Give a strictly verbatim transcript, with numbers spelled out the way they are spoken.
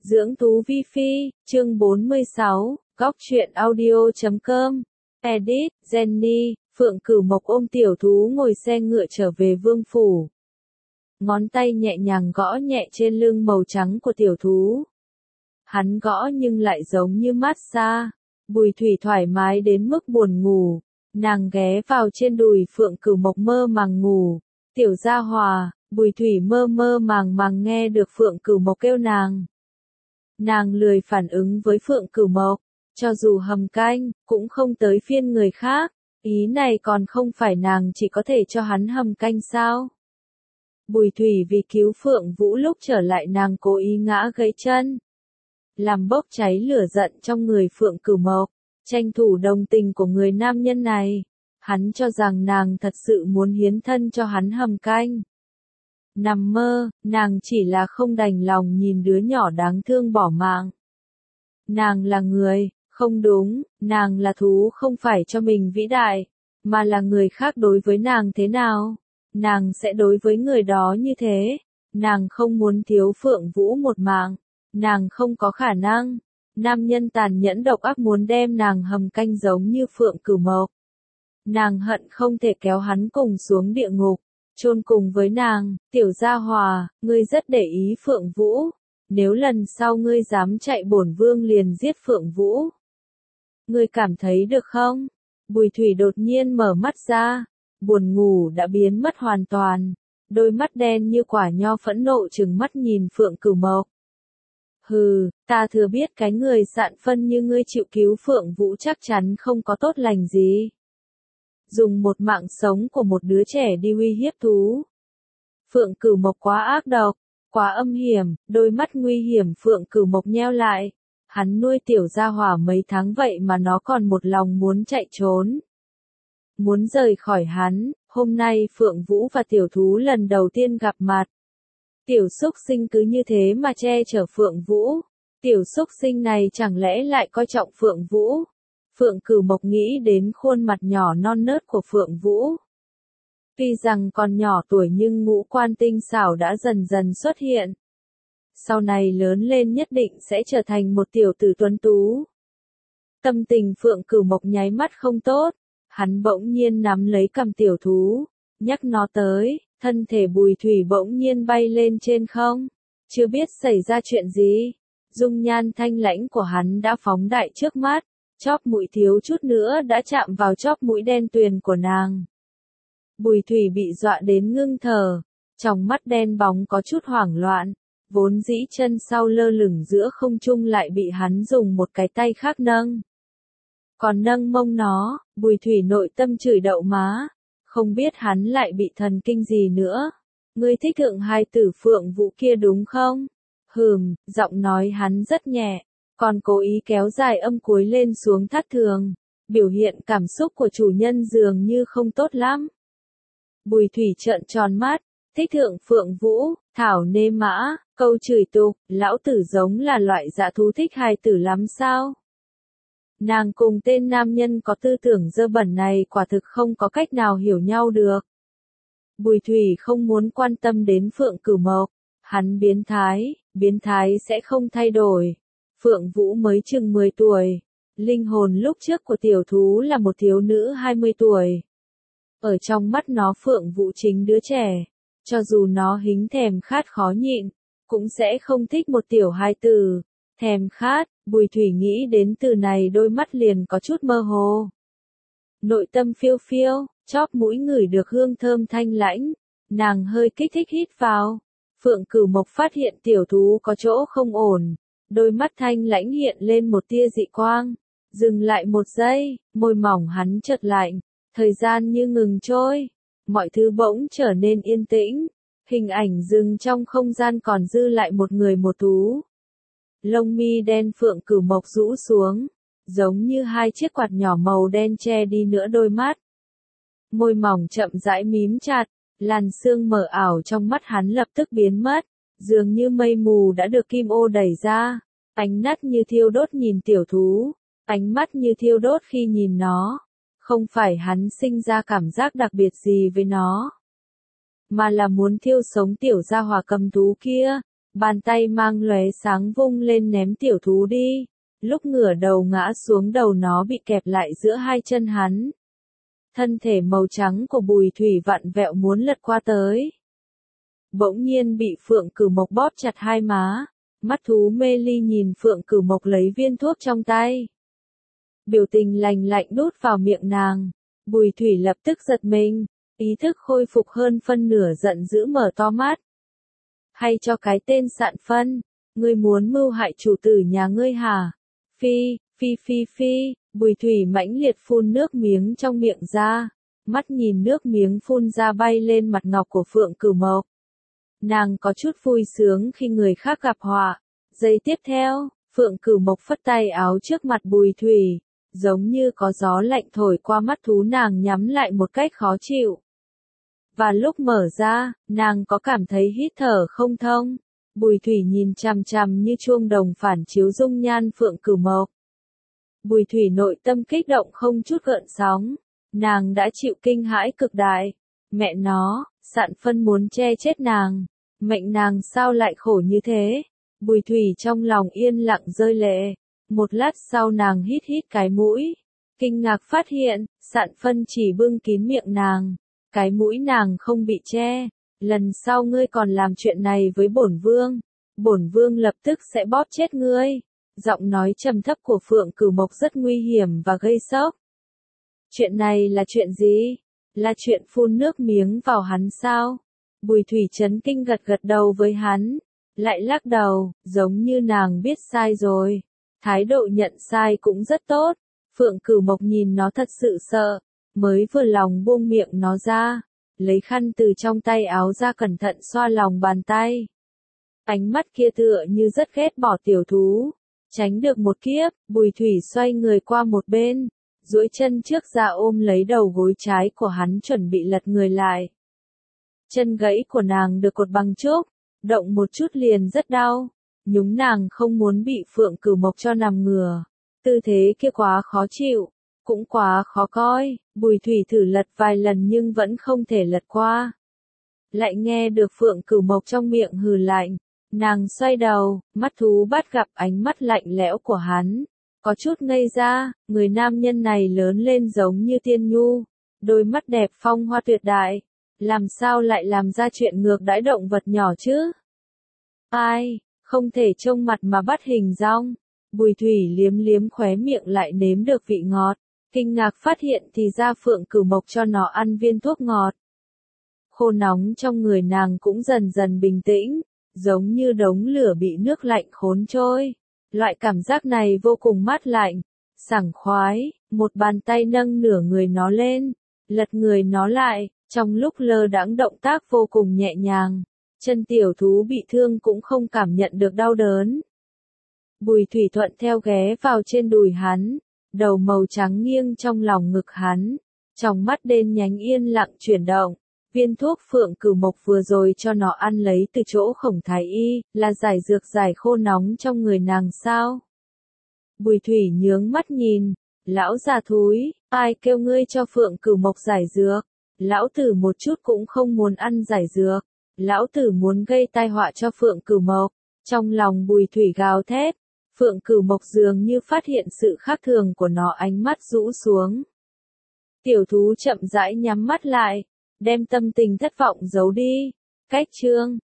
Dưỡng thú vi phi, chương bốn mươi sáu, góc truyện audio chấm com. Edit, Jenny, Phượng Cửu Mộc ôm tiểu thú ngồi xe ngựa trở về vương phủ. Ngón tay nhẹ nhàng gõ nhẹ trên lưng màu trắng của tiểu thú. Hắn gõ nhưng lại giống như mát xa. Bùi Thủy thoải mái đến mức buồn ngủ. Nàng ghé vào trên đùi Phượng Cửu Mộc mơ màng ngủ. Tiểu Gia Hòa, Bùi Thủy mơ mơ màng màng nghe được Phượng Cửu Mộc kêu nàng. Nàng lười phản ứng với Phượng Cửu Mộc, cho dù hầm canh, cũng không tới phiên người khác. Ý này còn không phải nàng chỉ có thể cho hắn hầm canh sao? Bùi Thủy vì cứu Phượng Vũ lúc trở lại nàng cố ý ngã gãy chân. Làm bốc cháy lửa giận trong người Phượng Cửu Mộc, tranh thủ đồng tình của người nam nhân này. Hắn cho rằng nàng thật sự muốn hiến thân cho hắn hầm canh. Nằm mơ, nàng chỉ là không đành lòng nhìn đứa nhỏ đáng thương bỏ mạng. Nàng là người, không đúng, nàng là thú không phải cho mình vĩ đại, mà là người khác đối với nàng thế nào, nàng sẽ đối với người đó như thế. Nàng không muốn thiếu Phượng Vũ một mạng, nàng không có khả năng. Nam nhân tàn nhẫn độc ác muốn đem nàng hầm canh giống như Phượng Cửu Mộc. Nàng hận không thể kéo hắn cùng xuống địa ngục, chôn cùng với nàng. Tiểu Gia Hòa, ngươi rất để ý Phượng Vũ, nếu lần sau ngươi dám chạy bổn vương liền giết Phượng Vũ. Ngươi cảm thấy được không? Bùi Thủy đột nhiên mở mắt ra, buồn ngủ đã biến mất hoàn toàn, đôi mắt đen như quả nho phẫn nộ trừng mắt nhìn Phượng Cửu Mộc. Hừ, ta thừa biết cái người sạn phân như ngươi chịu cứu Phượng Vũ chắc chắn không có tốt lành gì. Dùng một mạng sống của một đứa trẻ đi uy hiếp thú. Phượng Cửu Mộc quá ác độc, quá âm hiểm, đôi mắt nguy hiểm Phượng Cửu Mộc nheo lại. Hắn nuôi Tiểu Gia Hỏa mấy tháng vậy mà nó còn một lòng muốn chạy trốn. Muốn rời khỏi hắn. Hôm nay Phượng Vũ và tiểu thú lần đầu tiên gặp mặt. Tiểu xúc sinh cứ như thế mà che chở Phượng Vũ. Tiểu xúc sinh này chẳng lẽ lại coi trọng Phượng Vũ? Phượng Cửu Mộc nghĩ đến khuôn mặt nhỏ non nớt của Phượng Vũ. Tuy rằng còn nhỏ tuổi nhưng ngũ quan tinh xảo đã dần dần xuất hiện. Sau này lớn lên nhất định sẽ trở thành một tiểu tử tuấn tú. Tâm tình Phượng Cửu Mộc nháy mắt không tốt. Hắn bỗng nhiên nắm lấy cầm tiểu thú, nhắc nó tới, thân thể Bùi Thủy bỗng nhiên bay lên trên không. Chưa biết xảy ra chuyện gì. Dung nhan thanh lãnh của hắn đã phóng đại trước mắt. Chóp mũi thiếu chút nữa đã chạm vào chóp mũi đen tuyền của nàng. Bùi Thủy bị dọa đến ngưng thở, trong mắt đen bóng có chút hoảng loạn, vốn dĩ chân sau lơ lửng giữa không trung lại bị hắn dùng một cái tay khác nâng. Còn nâng mông nó, Bùi Thủy nội tâm chửi đậu má, không biết hắn lại bị thần kinh gì nữa. Ngươi thích thượng hài tử Phượng Vũ kia đúng không? Hừm, giọng nói hắn rất nhẹ. Còn cố ý kéo dài âm cuối lên xuống thất thường, biểu hiện cảm xúc của chủ nhân dường như không tốt lắm. Bùi Thủy trợn tròn mắt, thích thượng Phượng Vũ, thảo nê mã, câu chửi tục, lão tử giống là loại dã thú thích hài tử lắm sao? Nàng cùng tên nam nhân có tư tưởng dơ bẩn này quả thực không có cách nào hiểu nhau được. Bùi Thủy không muốn quan tâm đến Phượng Cửu Mộc, hắn biến thái, biến thái sẽ không thay đổi. Phượng Vũ mới chừng mười tuổi, linh hồn lúc trước của tiểu thú là một thiếu nữ hai mươi tuổi. Ở trong mắt nó Phượng Vũ chính đứa trẻ, cho dù nó hính thèm khát khó nhịn, cũng sẽ không thích một tiểu hài tử. Thèm khát, Bùi Thủy nghĩ đến từ này đôi mắt liền có chút mơ hồ. Nội tâm phiêu phiêu, chóp mũi ngửi được hương thơm thanh lãnh, nàng hơi kích thích hít vào. Phượng Cửu Mộc phát hiện tiểu thú có chỗ không ổn. Đôi mắt thanh lãnh hiện lên một tia dị quang, dừng lại một giây, môi mỏng hắn chợt lạnh, thời gian như ngừng trôi, mọi thứ bỗng trở nên yên tĩnh, hình ảnh dừng trong không gian còn dư lại một người một thú. Lông mi đen Phượng Cửu Mộc rũ xuống, giống như hai chiếc quạt nhỏ màu đen che đi nửa đôi mắt. Môi mỏng chậm rãi mím chặt, làn sương mờ ảo trong mắt hắn lập tức biến mất. Dường như mây mù đã được kim ô đẩy ra, ánh mắt như thiêu đốt nhìn tiểu thú, ánh mắt như thiêu đốt khi nhìn nó. Không phải hắn sinh ra cảm giác đặc biệt gì với nó, mà là muốn thiêu sống Tiểu Gia Hỏa cầm thú kia. Bàn tay mang lóe sáng vung lên ném tiểu thú đi. Lúc ngửa đầu ngã xuống đầu nó bị kẹp lại giữa hai chân hắn. Thân thể màu trắng của Bùi Thủy vặn vẹo muốn lật qua tới. Bỗng nhiên bị Phượng Cửu Mộc bóp chặt hai má. Mắt thú mê ly nhìn Phượng Cửu Mộc lấy viên thuốc trong tay. Biểu tình lành lạnh đút vào miệng nàng. Bùi Thủy lập tức giật mình. Ý thức khôi phục hơn phân nửa giận dữ mở to mắt. Hay cho cái tên Sạn Phân. Ngươi muốn mưu hại chủ tử nhà ngươi hả? Phi, phi phi phi. Bùi Thủy mãnh liệt phun nước miếng trong miệng ra. Mắt nhìn nước miếng phun ra bay lên mặt ngọc của Phượng Cửu Mộc. Nàng có chút vui sướng khi người khác gặp họa. Giây tiếp theo, Phượng Cửu Mộc phất tay áo trước mặt Bùi Thủy. Giống như có gió lạnh thổi qua mắt thú nàng nhắm lại một cách khó chịu. Và lúc mở ra, nàng có cảm thấy hít thở không thông. Bùi Thủy nhìn chằm chằm như chuông đồng phản chiếu dung nhan Phượng Cửu Mộc. Bùi Thủy nội tâm kích động không chút gợn sóng. Nàng đã chịu kinh hãi cực đại. Mẹ nó, Sạn Phân muốn che chết nàng. Mệnh nàng sao lại khổ như thế? Bùi Thủy trong lòng yên lặng rơi lệ. Một lát sau nàng hít hít cái mũi. Kinh ngạc phát hiện, Sạn Phân chỉ bưng kín miệng nàng. Cái mũi nàng không bị che. Lần sau ngươi còn làm chuyện này với bổn vương. Bổn vương lập tức sẽ bóp chết ngươi. Giọng nói trầm thấp của Phượng Cửu Mộc rất nguy hiểm và gây sốc. Chuyện này là chuyện gì? Là chuyện phun nước miếng vào hắn sao? Bùi Thủy chấn kinh gật gật đầu với hắn. Lại lắc đầu, giống như nàng biết sai rồi. Thái độ nhận sai cũng rất tốt. Phượng Cửu Mộc nhìn nó thật sự sợ. Mới vừa lòng buông miệng nó ra. Lấy khăn từ trong tay áo ra cẩn thận xoa lòng bàn tay. Ánh mắt kia tựa như rất ghét bỏ tiểu thú. Tránh được một kiếp, Bùi Thủy xoay người qua một bên. Duỗi chân trước ra ôm lấy đầu gối trái của hắn chuẩn bị lật người lại. Chân gãy của nàng được cột bằng trúc. Động một chút liền rất đau. Nhúng nàng không muốn bị Phượng Cửu Mộc cho nằm ngửa. Tư thế kia quá khó chịu. Cũng quá khó coi. Bùi Thủy thử lật vài lần nhưng vẫn không thể lật qua. Lại nghe được Phượng Cửu Mộc trong miệng hừ lạnh. Nàng xoay đầu, mắt thú bắt gặp ánh mắt lạnh lẽo của hắn. Có chút ngây ra, người nam nhân này lớn lên giống như tiên nhu. Đôi mắt đẹp phong hoa tuyệt đại. Làm sao lại làm ra chuyện ngược đãi động vật nhỏ chứ? Ai, không thể trông mặt mà bắt hình dong. Bùi Thủy liếm liếm khóe miệng lại nếm được vị ngọt. Kinh ngạc phát hiện thì ra Phượng Cửu Mộc cho nó ăn viên thuốc ngọt. Khô nóng trong người nàng cũng dần dần bình tĩnh. Giống như đống lửa bị nước lạnh khốn trôi. Loại cảm giác này vô cùng mát lạnh, sảng khoái. Một bàn tay nâng nửa người nó lên, lật người nó lại, trong lúc lơ đãng động tác vô cùng nhẹ nhàng. Chân tiểu thú bị thương cũng không cảm nhận được đau đớn. Bùi Thủy thuận theo ghé vào trên đùi hắn, đầu màu trắng nghiêng trong lòng ngực hắn. Trong mắt đen nhánh yên lặng chuyển động. Viên thuốc Phượng Cửu Mộc vừa rồi cho nó ăn lấy từ chỗ Khổng Thái Y, là giải dược giải khô nóng trong người nàng sao? Bùi Thủy nhướng mắt nhìn, lão già thúi, ai kêu ngươi cho Phượng Cửu Mộc giải dược? Lão tử một chút cũng không muốn ăn giải dược, lão tử muốn gây tai họa cho Phượng Cửu Mộc. Trong lòng Bùi Thủy gào thét, Phượng Cửu Mộc dường như phát hiện sự khác thường của nó, ánh mắt rũ xuống. Tiểu thú chậm rãi nhắm mắt lại. Đem tâm tình thất vọng giấu đi. Cách chương